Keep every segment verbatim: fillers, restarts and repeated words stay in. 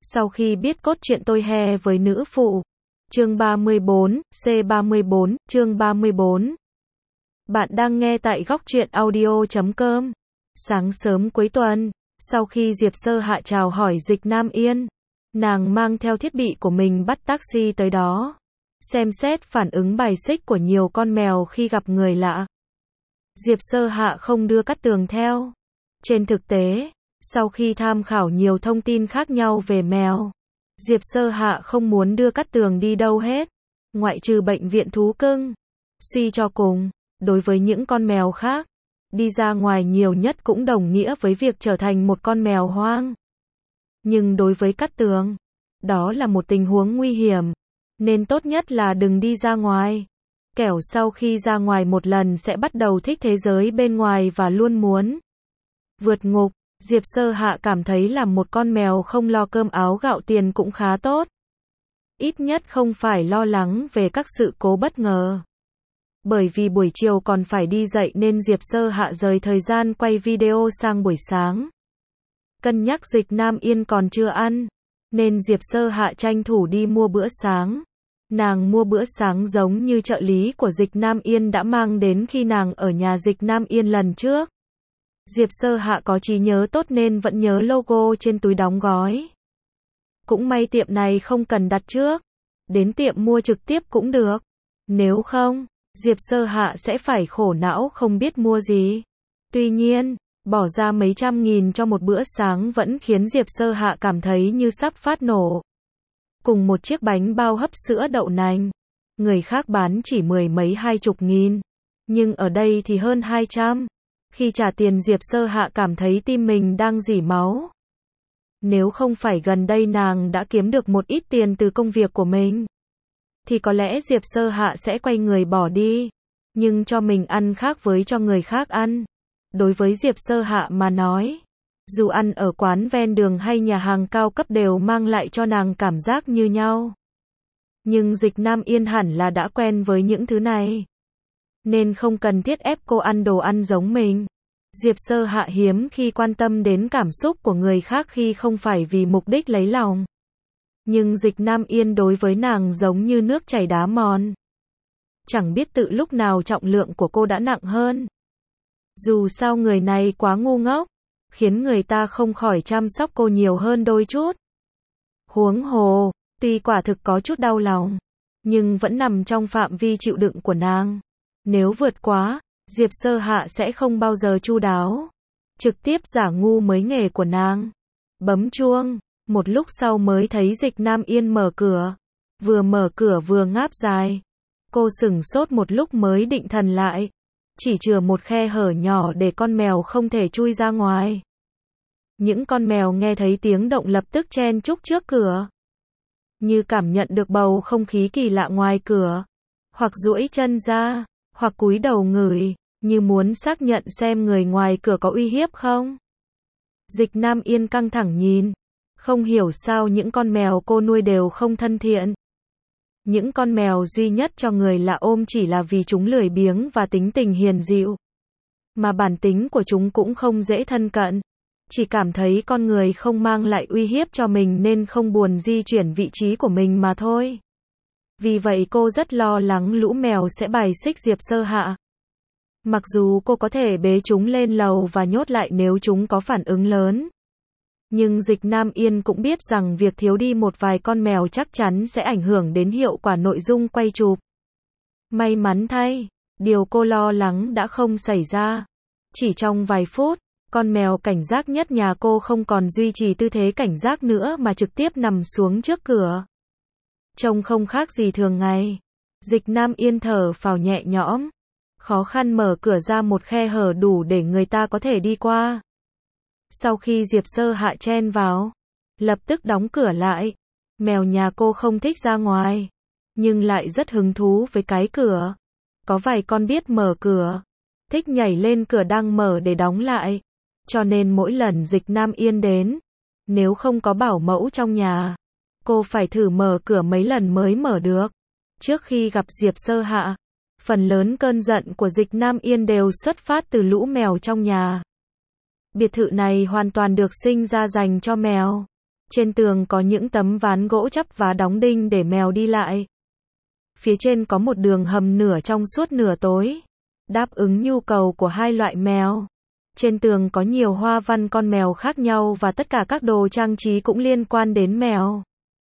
Sau khi biết cốt truyện tôi he với nữ phụ. Chương ba mươi bốn, C ba mươi bốn, chương ba mươi bốn. Bạn đang nghe tại góc truyện audio chấm com. Sáng sớm cuối tuần, sau khi Diệp Sơ Hạ chào hỏi Dịch Nam Yên, nàng mang theo thiết bị của mình bắt taxi tới đó. Xem xét phản ứng bài xích của nhiều con mèo khi gặp người lạ. Diệp Sơ Hạ không đưa Cát Tường theo. Trên thực tế, sau khi tham khảo nhiều thông tin khác nhau về mèo, Diệp Sơ Hạ không muốn đưa Cát Tường đi đâu hết, ngoại trừ bệnh viện thú cưng. Suy cho cùng, đối với những con mèo khác, đi ra ngoài nhiều nhất cũng đồng nghĩa với việc trở thành một con mèo hoang. Nhưng đối với Cát Tường, đó là một tình huống nguy hiểm, nên tốt nhất là đừng đi ra ngoài. Kẻo sau khi ra ngoài một lần sẽ bắt đầu thích thế giới bên ngoài và luôn muốn vượt ngục. Diệp Sơ Hạ cảm thấy làm một con mèo không lo cơm áo gạo tiền cũng khá tốt. Ít nhất không phải lo lắng về các sự cố bất ngờ. Bởi vì buổi chiều còn phải đi dạy nên Diệp Sơ Hạ rời thời gian quay video sang buổi sáng. Cân nhắc Dịch Nam Yên còn chưa ăn, nên Diệp Sơ Hạ tranh thủ đi mua bữa sáng. Nàng mua bữa sáng giống như trợ lý của Dịch Nam Yên đã mang đến khi nàng ở nhà Dịch Nam Yên lần trước. Diệp Sơ Hạ có trí nhớ tốt nên vẫn nhớ logo trên túi đóng gói. Cũng may tiệm này không cần đặt trước, đến tiệm mua trực tiếp cũng được. Nếu không, Diệp Sơ Hạ sẽ phải khổ não không biết mua gì. Tuy nhiên, bỏ ra mấy trăm nghìn cho một bữa sáng vẫn khiến Diệp Sơ Hạ cảm thấy như sắp phát nổ. Cùng một chiếc bánh bao hấp sữa đậu nành, người khác bán chỉ mười mấy hai chục nghìn, nhưng ở đây thì hơn hai trăm. Khi trả tiền Diệp Sơ Hạ cảm thấy tim mình đang rỉ máu. Nếu không phải gần đây nàng đã kiếm được một ít tiền từ công việc của mình, thì có lẽ Diệp Sơ Hạ sẽ quay người bỏ đi. Nhưng cho mình ăn khác với cho người khác ăn. Đối với Diệp Sơ Hạ mà nói, dù ăn ở quán ven đường hay nhà hàng cao cấp đều mang lại cho nàng cảm giác như nhau. Nhưng Dịch Nam Yên hẳn là đã quen với những thứ này, nên không cần thiết ép cô ăn đồ ăn giống mình. Diệp Sơ Hạ hiếm khi quan tâm đến cảm xúc của người khác khi không phải vì mục đích lấy lòng. Nhưng Dịch Nam Yên đối với nàng giống như nước chảy đá mòn. Chẳng biết tự lúc nào trọng lượng của cô đã nặng hơn. Dù sao người này quá ngu ngốc, khiến người ta không khỏi chăm sóc cô nhiều hơn đôi chút. Huống hồ, tuy quả thực có chút đau lòng, nhưng vẫn nằm trong phạm vi chịu đựng của nàng. Nếu vượt quá, Diệp Sơ Hạ sẽ không bao giờ chu đáo. Trực tiếp giả ngu mới nghề của nàng. Bấm chuông, một lúc sau mới thấy Dịch Nam Yên mở cửa. Vừa mở cửa vừa ngáp dài. Cô sửng sốt một lúc mới định thần lại. Chỉ chừa một khe hở nhỏ để con mèo không thể chui ra ngoài. Những con mèo nghe thấy tiếng động lập tức chen chúc trước cửa. Như cảm nhận được bầu không khí kỳ lạ ngoài cửa. Hoặc duỗi chân ra, hoặc cúi đầu ngửi, như muốn xác nhận xem người ngoài cửa có uy hiếp không. Dịch Nam Yên căng thẳng nhìn, không hiểu sao những con mèo cô nuôi đều không thân thiện. Những con mèo duy nhất cho người lạ ôm chỉ là vì chúng lười biếng và tính tình hiền dịu. Mà bản tính của chúng cũng không dễ thân cận. Chỉ cảm thấy con người không mang lại uy hiếp cho mình nên không buồn di chuyển vị trí của mình mà thôi. Vì vậy cô rất lo lắng lũ mèo sẽ bài xích Diệp Sơ Hạ. Mặc dù cô có thể bế chúng lên lầu và nhốt lại nếu chúng có phản ứng lớn. Nhưng Dịch Nam Yên cũng biết rằng việc thiếu đi một vài con mèo chắc chắn sẽ ảnh hưởng đến hiệu quả nội dung quay chụp. May mắn thay, điều cô lo lắng đã không xảy ra. Chỉ trong vài phút, con mèo cảnh giác nhất nhà cô không còn duy trì tư thế cảnh giác nữa mà trực tiếp nằm xuống trước cửa. Trông không khác gì thường ngày. Dịch Nam Yên thở phào nhẹ nhõm. Khó khăn mở cửa ra một khe hở đủ để người ta có thể đi qua. Sau khi Diệp Sơ Hạ chen vào, lập tức đóng cửa lại. Mèo nhà cô không thích ra ngoài, nhưng lại rất hứng thú với cái cửa. Có vài con biết mở cửa, thích nhảy lên cửa đang mở để đóng lại. Cho nên mỗi lần Dịch Nam Yên đến, nếu không có bảo mẫu trong nhà, cô phải thử mở cửa mấy lần mới mở được. Trước khi gặp Diệp Sơ Hạ, phần lớn cơn giận của Dịch Nam Yên đều xuất phát từ lũ mèo trong nhà. Biệt thự này hoàn toàn được sinh ra dành cho mèo. Trên tường có những tấm ván gỗ chắp vá đóng đinh để mèo đi lại. Phía trên có một đường hầm nửa trong suốt nửa tối, đáp ứng nhu cầu của hai loại mèo. Trên tường có nhiều hoa văn con mèo khác nhau và tất cả các đồ trang trí cũng liên quan đến mèo.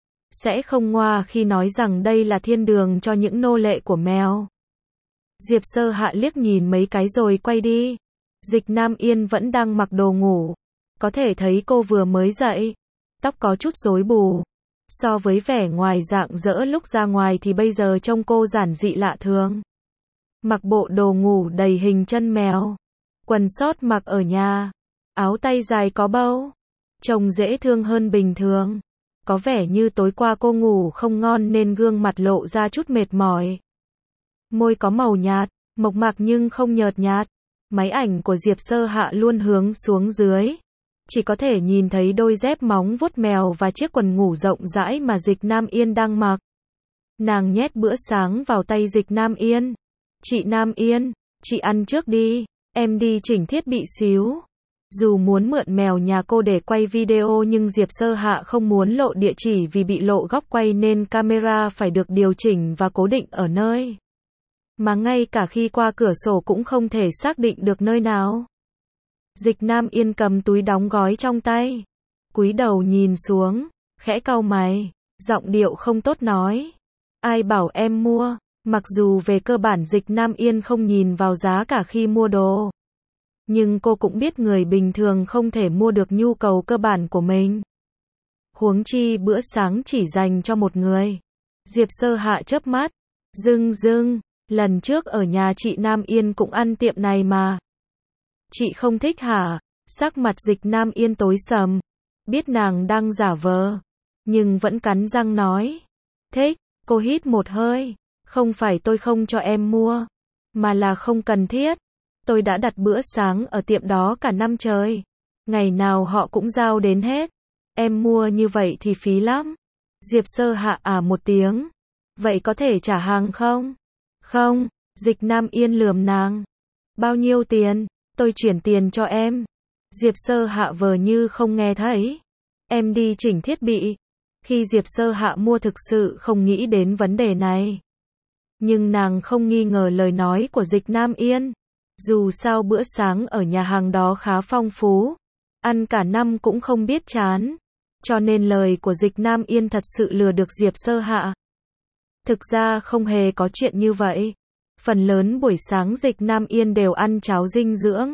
Sẽ không ngoa khi nói rằng đây là thiên đường cho những nô lệ của mèo. Diệp Sơ Hạ liếc nhìn mấy cái rồi quay đi. Dịch Nam Yên vẫn đang mặc đồ ngủ. Có thể thấy cô vừa mới dậy. Tóc có chút rối bù. So với vẻ ngoài rạng rỡ lúc ra ngoài thì bây giờ trông cô giản dị lạ thường. Mặc bộ đồ ngủ đầy hình chân mèo. Quần sót mặc ở nhà. Áo tay dài có bâu. Trông dễ thương hơn bình thường. Có vẻ như tối qua cô ngủ không ngon nên gương mặt lộ ra chút mệt mỏi. Môi có màu nhạt, mộc mạc nhưng không nhợt nhạt. Máy ảnh của Diệp Sơ Hạ luôn hướng xuống dưới. Chỉ có thể nhìn thấy đôi dép móng vuốt mèo và chiếc quần ngủ rộng rãi mà Dịch Nam Yên đang mặc. Nàng nhét bữa sáng vào tay Dịch Nam Yên. Chị Nam Yên, chị ăn trước đi, em đi chỉnh thiết bị xíu. Dù muốn mượn mèo nhà cô để quay video nhưng Diệp Sơ Hạ không muốn lộ địa chỉ vì bị lộ góc quay nên camera phải được điều chỉnh và cố định ở nơi. Mà ngay cả khi qua cửa sổ cũng không thể xác định được nơi nào. Dịch Nam Yên cầm túi đóng gói trong tay. Cúi đầu nhìn xuống, khẽ cau mày, giọng điệu không tốt nói. Ai bảo em mua, mặc dù về cơ bản Dịch Nam Yên không nhìn vào giá cả khi mua đồ. Nhưng cô cũng biết người bình thường không thể mua được nhu cầu cơ bản của mình. Huống chi bữa sáng chỉ dành cho một người. Diệp Sơ Hạ chớp mắt. Dưng dưng, lần trước ở nhà chị Nam Yên cũng ăn tiệm này mà. Chị không thích hả? Sắc mặt Dịch Nam Yên tối sầm. Biết nàng đang giả vờ. Nhưng vẫn cắn răng nói. Thích, cô hít một hơi. Không phải tôi không cho em mua. Mà là không cần thiết. Tôi đã đặt bữa sáng ở tiệm đó cả năm trời. Ngày nào họ cũng giao đến hết. Em mua như vậy thì phí lắm. Diệp Sơ Hạ à một tiếng. Vậy có thể trả hàng không? Không, Dịch Nam Yên lườm nàng. Bao nhiêu tiền? Tôi chuyển tiền cho em. Diệp Sơ Hạ vờ như không nghe thấy. Em đi chỉnh thiết bị. Khi Diệp Sơ Hạ mua thực sự không nghĩ đến vấn đề này. Nhưng nàng không nghi ngờ lời nói của Dịch Nam Yên. Dù sao bữa sáng ở nhà hàng đó khá phong phú. Ăn cả năm cũng không biết chán. Cho nên lời của Dịch Nam Yên thật sự lừa được Diệp Sơ Hạ. Thực ra không hề có chuyện như vậy. Phần lớn buổi sáng Dịch Nam Yên đều ăn cháo dinh dưỡng.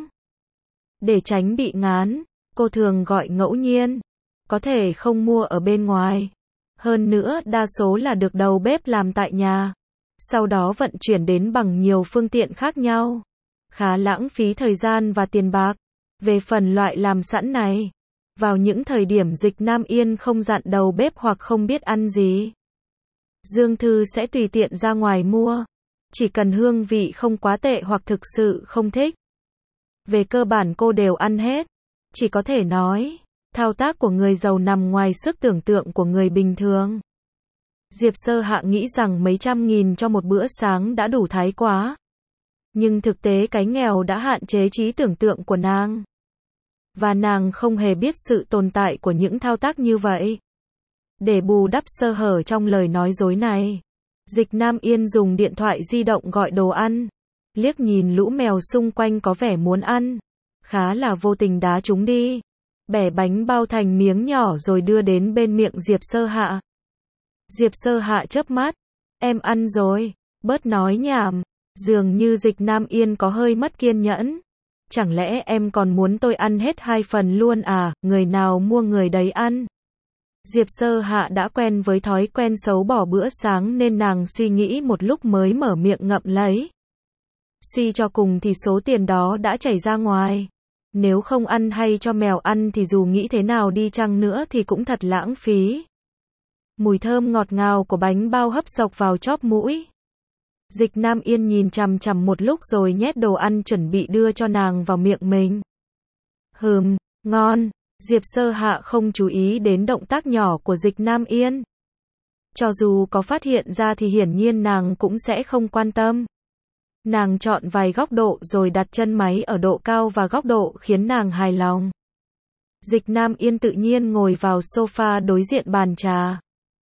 Để tránh bị ngán, cô thường gọi ngẫu nhiên. Có thể không mua ở bên ngoài. Hơn nữa đa số là được đầu bếp làm tại nhà. Sau đó vận chuyển đến bằng nhiều phương tiện khác nhau. Khá lãng phí thời gian và tiền bạc. Về phần loại làm sẵn này, vào những thời điểm Dịch Nam Yên không dặn đầu bếp hoặc không biết ăn gì, Dương Thư sẽ tùy tiện ra ngoài mua. Chỉ cần hương vị không quá tệ hoặc thực sự không thích. Về cơ bản cô đều ăn hết. Chỉ có thể nói, thao tác của người giàu nằm ngoài sức tưởng tượng của người bình thường. Diệp Sơ Hạ nghĩ rằng mấy trăm nghìn cho một bữa sáng đã đủ thái quá. Nhưng thực tế cái nghèo đã hạn chế trí tưởng tượng của nàng. Và nàng không hề biết sự tồn tại của những thao tác như vậy. Để bù đắp sơ hở trong lời nói dối này, Dịch Nam Yên dùng điện thoại di động gọi đồ ăn. Liếc nhìn lũ mèo xung quanh có vẻ muốn ăn. Khá là vô tình đá chúng đi. Bẻ bánh bao thành miếng nhỏ rồi đưa đến bên miệng Diệp Sơ Hạ. Diệp Sơ Hạ chớp mắt. Em ăn rồi, bớt nói nhảm. Dường như Dịch Nam Yên có hơi mất kiên nhẫn. Chẳng lẽ em còn muốn tôi ăn hết hai phần luôn à, người nào mua người đấy ăn. Diệp Sơ Hạ đã quen với thói quen xấu bỏ bữa sáng nên nàng suy nghĩ một lúc mới mở miệng ngậm lấy. Suy cho cùng thì số tiền đó đã chảy ra ngoài. Nếu không ăn hay cho mèo ăn thì dù nghĩ thế nào đi chăng nữa thì cũng thật lãng phí. Mùi thơm ngọt ngào của bánh bao hấp sộc vào chóp mũi. Dịch Nam Yên nhìn chằm chằm một lúc rồi nhét đồ ăn chuẩn bị đưa cho nàng vào miệng mình. Hừm, ngon. Diệp Sơ Hạ không chú ý đến động tác nhỏ của Dịch Nam Yên. Cho dù có phát hiện ra thì hiển nhiên nàng cũng sẽ không quan tâm. Nàng chọn vài góc độ rồi đặt chân máy ở độ cao và góc độ khiến nàng hài lòng. Dịch Nam Yên tự nhiên ngồi vào sofa đối diện bàn trà.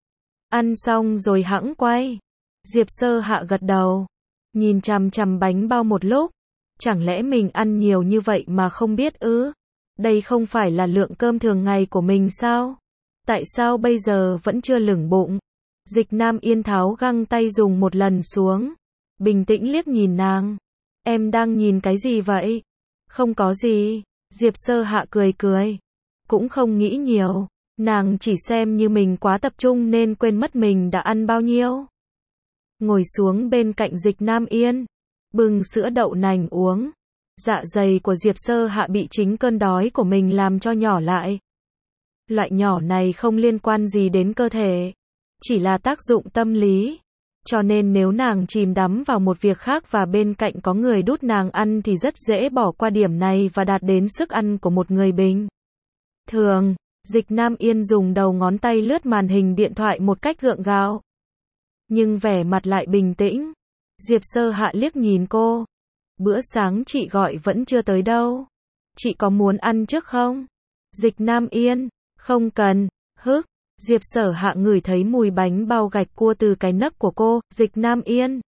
Ăn xong rồi hẵng quay. Diệp Sơ Hạ gật đầu. Nhìn chằm chằm bánh bao một lúc. Chẳng lẽ mình ăn nhiều như vậy mà không biết ư? Đây không phải là lượng cơm thường ngày của mình sao? Tại sao bây giờ vẫn chưa lửng bụng? Dịch Nam Yên tháo găng tay dùng một lần xuống. Bình tĩnh liếc nhìn nàng. Em đang nhìn cái gì vậy? Không có gì. Diệp Sơ Hạ cười cười. Cũng không nghĩ nhiều. Nàng chỉ xem như mình quá tập trung nên quên mất mình đã ăn bao nhiêu. Ngồi xuống bên cạnh Dịch Nam Yên. Bưng sữa đậu nành uống. Dạ dày của Diệp Sơ Hạ bị chính cơn đói của mình làm cho nhỏ lại. Loại nhỏ này không liên quan gì đến cơ thể. Chỉ là tác dụng tâm lý. Cho nên nếu nàng chìm đắm vào một việc khác và bên cạnh có người đút nàng ăn thì rất dễ bỏ qua điểm này và đạt đến sức ăn của một người bình thường. Dịch Nam Yên dùng đầu ngón tay lướt màn hình điện thoại một cách gượng gạo. Nhưng vẻ mặt lại bình tĩnh. Diệp Sơ Hạ liếc nhìn cô. Bữa sáng chị gọi vẫn chưa tới đâu. Chị có muốn ăn trước không? Dịch Nam Yên. Không cần. Hức. Diệp Sở Hạ ngửi thấy mùi bánh bao gạch cua từ cái nấc của cô. Dịch Nam Yên.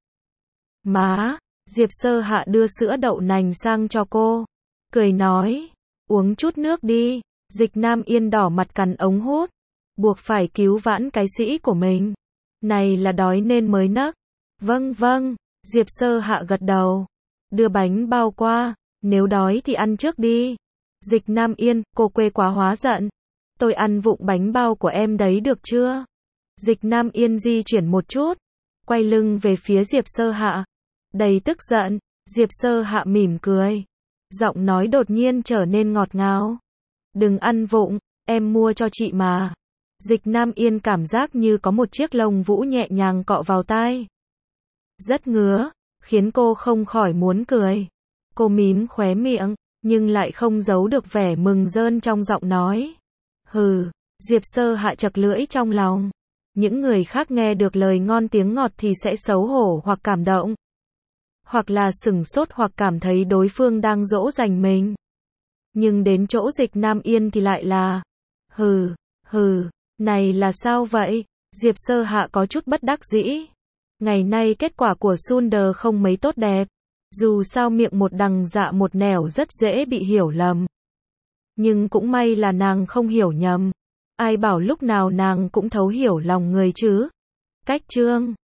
Má. Diệp Sơ Hạ đưa sữa đậu nành sang cho cô. Cười nói. Uống chút nước đi. Dịch Nam Yên đỏ mặt cắn ống hút. Buộc phải cứu vãn cái sĩ của mình. Này là đói nên mới nấc. Vâng vâng. Diệp Sơ Hạ gật đầu. Đưa bánh bao qua. Nếu đói thì ăn trước đi. Dịch Nam Yên, cô quê quá hóa giận. Tôi ăn vụng bánh bao của em đấy được chưa? Dịch Nam Yên di chuyển một chút. Quay lưng về phía Diệp Sơ Hạ. Đầy tức giận. Diệp Sơ Hạ mỉm cười. Giọng nói đột nhiên trở nên ngọt ngào. Đừng ăn vụng, em mua cho chị mà. Dịch Nam Yên cảm giác như có một chiếc lông vũ nhẹ nhàng cọ vào tai. Rất ngứa, khiến cô không khỏi muốn cười. Cô mím khóe miệng, nhưng lại không giấu được vẻ mừng rơn trong giọng nói. Hừ, Diệp Sơ Hạ chật lưỡi trong lòng. Những người khác nghe được lời ngon tiếng ngọt thì sẽ xấu hổ hoặc cảm động. Hoặc là sửng sốt hoặc cảm thấy đối phương đang dỗ dành mình. Nhưng đến chỗ Dịch Nam Yên thì lại là hừ, hừ, này là sao vậy? Diệp Sơ Hạ có chút bất đắc dĩ. Ngày nay kết quả của Sunder không mấy tốt đẹp. Dù sao miệng một đằng dạ một nẻo rất dễ bị hiểu lầm. Nhưng cũng may là nàng không hiểu nhầm. Ai bảo lúc nào nàng cũng thấu hiểu lòng người chứ. Cách chương